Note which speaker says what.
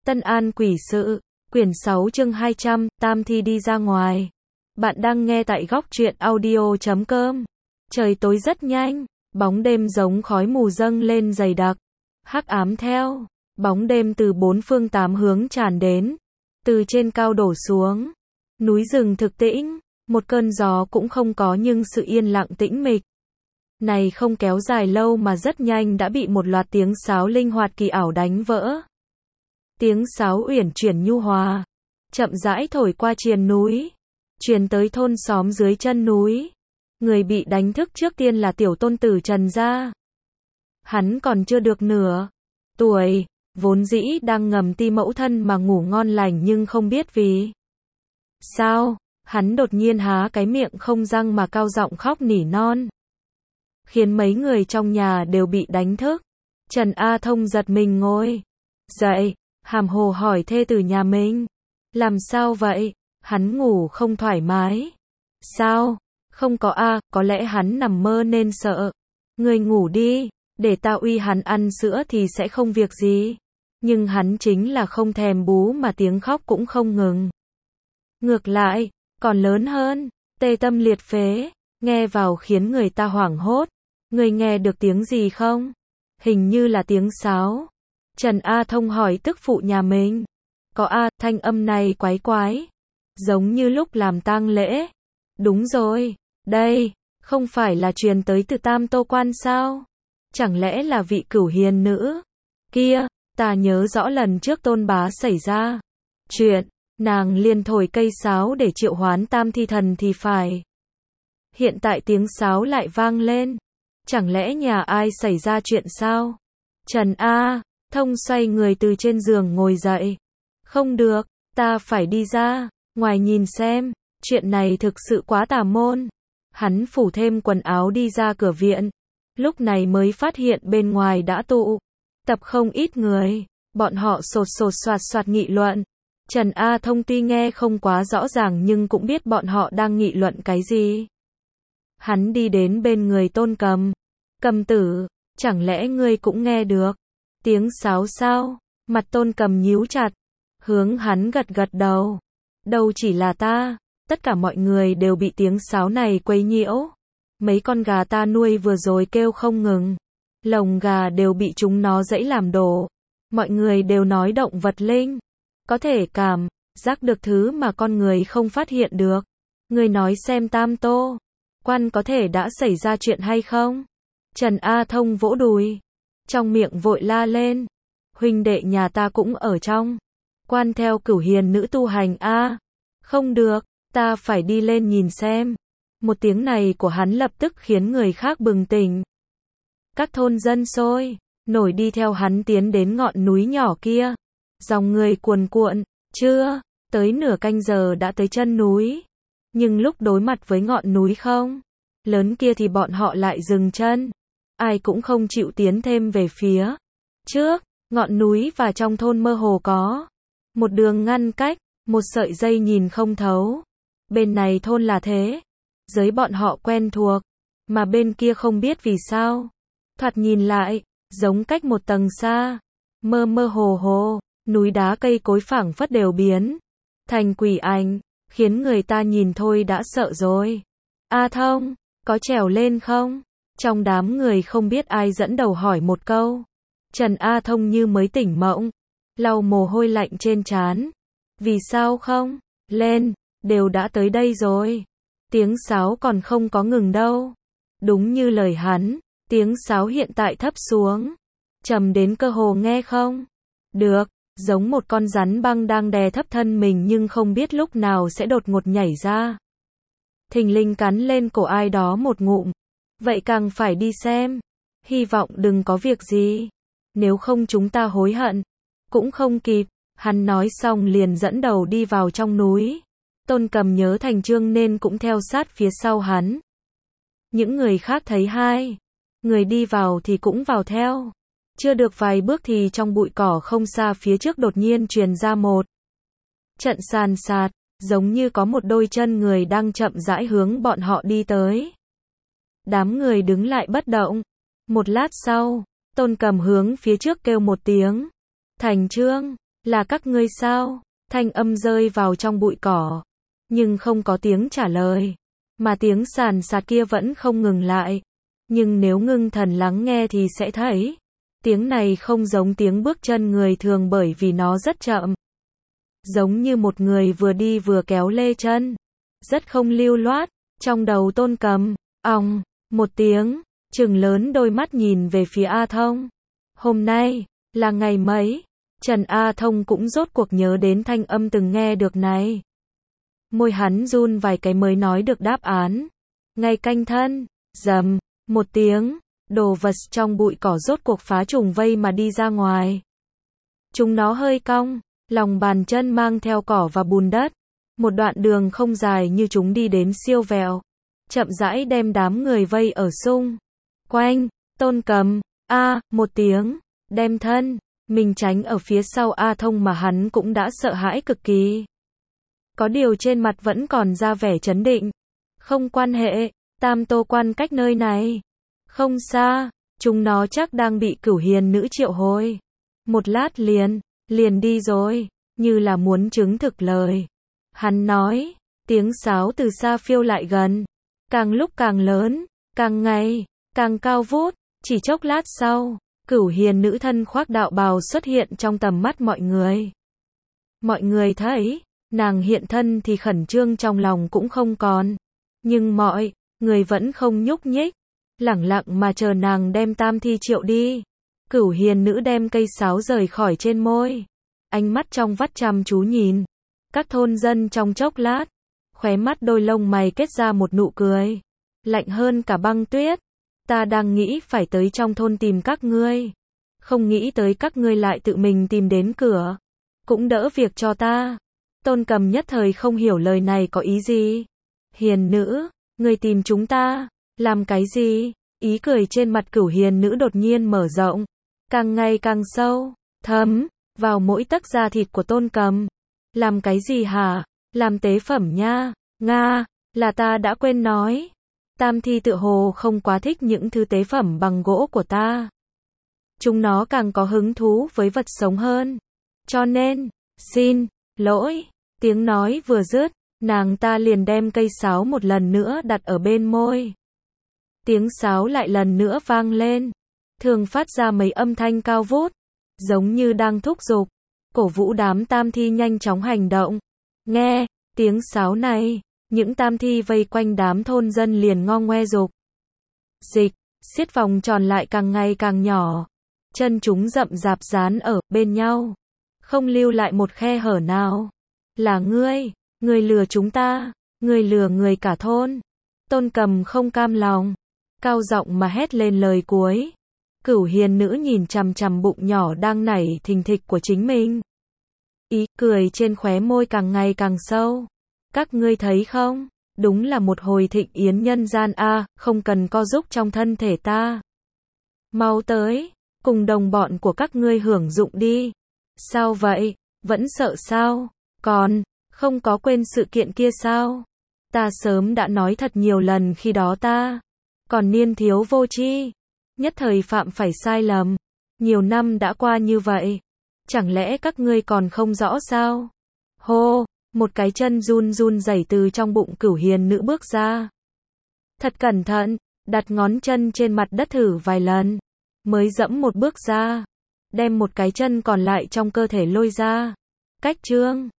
Speaker 1: Tân An Quỷ Sự, quyển 6 chương 200, Tam Thi đi ra ngoài. Bạn đang nghe tại góc truyện audio.com. Trời tối rất nhanh, bóng đêm giống khói mù dâng lên dày đặc. Hắc ám theo bóng đêm từ bốn phương tám hướng tràn đến, từ trên cao đổ xuống. Núi rừng thực tĩnh, một cơn gió cũng không có nhưng sự yên lặng tĩnh mịch này không kéo dài lâu mà rất nhanh đã bị một loạt tiếng sáo linh hoạt kỳ ảo đánh vỡ. Tiếng sáo uyển chuyển nhu hòa, chậm rãi thổi qua triền núi, truyền tới thôn xóm dưới chân núi. Người bị đánh thức trước tiên là tiểu tôn tử Trần gia. Hắn còn chưa được nửa tuổi, vốn dĩ đang ngầm ti mẫu thân mà ngủ ngon lành nhưng không biết vì sao, hắn đột nhiên há cái miệng không răng mà cao giọng khóc nỉ non, khiến mấy người trong nhà đều bị đánh thức. Trần A Thông giật mình ngồi dậy, hàm hồ hỏi thê tử nhà mình, làm sao vậy? Hắn ngủ không thoải mái. Sao? Không có a, có lẽ hắn nằm mơ nên sợ. Ngươi ngủ đi, để ta uy hắn ăn sữa thì sẽ không việc gì. Nhưng hắn chính là không thèm bú mà tiếng khóc cũng không ngừng. Ngược lại, còn lớn hơn, tê tâm liệt phế, nghe vào khiến người ta hoảng hốt. Ngươi nghe được tiếng gì không? Hình như là tiếng sáo. Trần A Thông hỏi tức phụ nhà mình. Có a, thanh âm này quái quái. Giống như lúc làm tang lễ. Đúng rồi, đây, không phải là truyền tới từ Tam Tô Quan sao? Chẳng lẽ là vị cửu hiền nữ? Kia, ta nhớ rõ lần trước Tôn bá xảy ra chuyện, nàng liền thổi cây sáo để triệu hoán Tam Thi thần thì phải. Hiện tại tiếng sáo lại vang lên. Chẳng lẽ nhà ai xảy ra chuyện sao? Trần A Thông xoay người từ trên giường ngồi dậy. Không được, ta phải đi ra ngoài nhìn xem, chuyện này thực sự quá tà môn. Hắn phủ thêm quần áo đi ra cửa viện, lúc này mới phát hiện bên ngoài đã tụ tập không ít người, bọn họ sột sột soạt soạt nghị luận. Trần A Thông tuy nghe không quá rõ ràng nhưng cũng biết bọn họ đang nghị luận cái gì. Hắn đi đến bên người Tôn Cầm. Cầm tử, chẳng lẽ ngươi cũng nghe được tiếng sáo sao? Mặt Tôn Cầm nhíu chặt, hướng hắn gật gật đầu. Đâu chỉ là ta, tất cả mọi người đều bị tiếng sáo này quấy nhiễu. Mấy con gà ta nuôi vừa rồi kêu không ngừng. Lồng gà đều bị chúng nó giẫy làm đổ. Mọi người đều nói động vật linh có thể cảm giác được thứ mà con người không phát hiện được. Ngươi nói xem Tam Tô Quan có thể đã xảy ra chuyện hay không? Trần A Thông vỗ đùi, trong miệng vội la lên. Huynh đệ nhà ta cũng ở trong quan theo cửu hiền nữ tu hành a. Không được, ta phải đi lên nhìn xem. Một tiếng này của hắn lập tức khiến người khác bừng tỉnh. Các thôn dân sôi nổi đi theo hắn tiến đến ngọn núi nhỏ kia. Dòng người cuồn cuộn, chưa tới nửa canh giờ đã tới chân núi. Nhưng lúc đối mặt với ngọn núi không lớn kia thì bọn họ lại dừng chân. Ai cũng không chịu tiến thêm về phía trước. Ngọn núi và trong thôn mơ hồ có một đường ngăn cách, một sợi dây nhìn không thấu. Bên này thôn là thế giới bọn họ quen thuộc, mà bên kia không biết vì sao. Thoạt nhìn lại, giống cách một tầng xa. Mơ mơ hồ hồ, núi đá cây cối phảng phất đều biến thành quỷ ảnh, khiến người ta nhìn thôi đã sợ rồi. A Thông, có trèo lên không? Trong đám người không biết ai dẫn đầu hỏi một câu. Trần A Thông như mới tỉnh mộng, lau mồ hôi lạnh trên trán. Vì sao không? Lên, đều đã tới đây rồi. Tiếng sáo còn không có ngừng đâu. Đúng như lời hắn, tiếng sáo hiện tại thấp xuống, trầm đến cơ hồ nghe không được, giống một con rắn băng đang đè thấp thân mình nhưng không biết lúc nào sẽ đột ngột nhảy ra. Thình lình cắn lên cổ ai đó một ngụm. Vậy càng phải đi xem. Hy vọng đừng có việc gì. Nếu không chúng ta hối hận cũng không kịp. Hắn nói xong liền dẫn đầu đi vào trong núi. Tôn Cầm nhớ thành chương nên cũng theo sát phía sau hắn. Những người khác thấy hai người đi vào thì cũng vào theo. Chưa được vài bước thì trong bụi cỏ không xa phía trước đột nhiên truyền ra một trận sàn sạt, giống như có một đôi chân người đang chậm rãi hướng bọn họ đi tới. Đám người đứng lại bất động. Một lát sau, Tôn Cầm hướng phía trước kêu một tiếng. Thành chương. Là các ngươi sao? Thanh âm rơi vào trong bụi cỏ. Nhưng không có tiếng trả lời. Mà tiếng sàn sạt kia vẫn không ngừng lại. Nhưng nếu ngưng thần lắng nghe thì sẽ thấy. Tiếng này không giống tiếng bước chân người thường bởi vì nó rất chậm. Giống như một người vừa đi vừa kéo lê chân. Rất không lưu loát. Trong đầu Tôn Cầm, ong, một tiếng, trừng lớn đôi mắt nhìn về phía A Thông. Hôm nay, là ngày mấy? Trần A Thông cũng rốt cuộc nhớ đến thanh âm từng nghe được này. Môi hắn run vài cái mới nói được đáp án. Ngày canh thân, rầm, một tiếng, đồ vật trong bụi cỏ rốt cuộc phá trùng vây mà đi ra ngoài. Chúng nó hơi cong, lòng bàn chân mang theo cỏ và bùn đất. Một đoạn đường không dài như chúng đi đến siêu vẹo. Chậm rãi đem đám người vây ở xung quanh. Tôn Cầm, một tiếng, đem thân, mình tránh ở phía sau A Thông mà hắn cũng đã sợ hãi cực kỳ. Có điều trên mặt vẫn còn ra vẻ trấn định. Không quan hệ, Tam Tô Quan cách nơi này không xa, chúng nó chắc đang bị Cửu Hiền nữ triệu hồi. Một lát liền đi rồi, như là muốn chứng thực lời. Hắn nói, tiếng sáo từ xa phiêu lại gần, càng lúc càng lớn, càng ngày, càng cao vút, chỉ chốc lát sau, Cửu Hiền nữ thân khoác đạo bào xuất hiện trong tầm mắt mọi người. Mọi người thấy, nàng hiện thân thì khẩn trương trong lòng cũng không còn, nhưng mọi người vẫn không nhúc nhích, lẳng lặng mà chờ nàng đem Tam Thi triệu đi. Cửu Hiền nữ đem cây sáo rời khỏi trên môi, ánh mắt trong vắt chăm chú nhìn các thôn dân trong chốc lát, khóe mắt đôi lông mày kết ra một nụ cười, lạnh hơn cả băng tuyết. Ta đang nghĩ phải tới trong thôn tìm các ngươi, không nghĩ tới các ngươi lại tự mình tìm đến cửa, cũng đỡ việc cho ta. Tôn Cầm nhất thời không hiểu lời này có ý gì. Hiền nữ, ngươi tìm chúng ta, làm cái gì? Ý cười trên mặt Cửu Hiền nữ đột nhiên mở rộng, càng ngày càng sâu, thấm vào mỗi tấc da thịt của Tôn Cầm. Làm cái gì hả? Làm tế phẩm nha. Nga, là ta đã quên nói. Tam Thi tựa hồ không quá thích những thứ tế phẩm bằng gỗ của ta. Chúng nó càng có hứng thú với vật sống hơn. Cho nên, xin lỗi. Tiếng nói vừa dứt, nàng ta liền đem cây sáo một lần nữa đặt ở bên môi. Tiếng sáo lại lần nữa vang lên, thường phát ra mấy âm thanh cao vút, giống như đang thúc giục, cổ vũ đám Tam Thi nhanh chóng hành động. Nghe tiếng sáo này, những Tam Thi vây quanh đám thôn dân liền ngo ngoe dục dịch, xiết vòng tròn lại càng ngày càng nhỏ. Chân chúng rậm rạp dán ở bên nhau, không lưu lại một khe hở nào. Là ngươi lừa chúng ta, ngươi lừa người cả thôn. Tôn Cầm không cam lòng, cao giọng mà hét lên lời cuối. Cửu Hiền nữ nhìn chằm chằm bụng nhỏ đang nảy thình thịch của chính mình. Ý cười trên khóe môi càng ngày càng sâu. Các ngươi thấy không? Đúng là một hồi thịnh yến nhân gian a, không cần co giúp trong thân thể ta. Mau tới, cùng đồng bọn của các ngươi hưởng dụng đi. Sao vậy? Vẫn sợ sao? Còn không có quên sự kiện kia sao? Ta sớm đã nói thật nhiều lần khi đó ta còn niên thiếu vô tri, nhất thời phạm phải sai lầm. Nhiều năm đã qua như vậy, chẳng lẽ các ngươi còn không rõ sao? Hô, một cái chân run run rẩy từ trong bụng Cửu Hiền nữ bước ra. Thật cẩn thận, đặt ngón chân trên mặt đất thử vài lần, mới dẫm một bước ra, đem một cái chân còn lại trong cơ thể lôi ra. Cách chương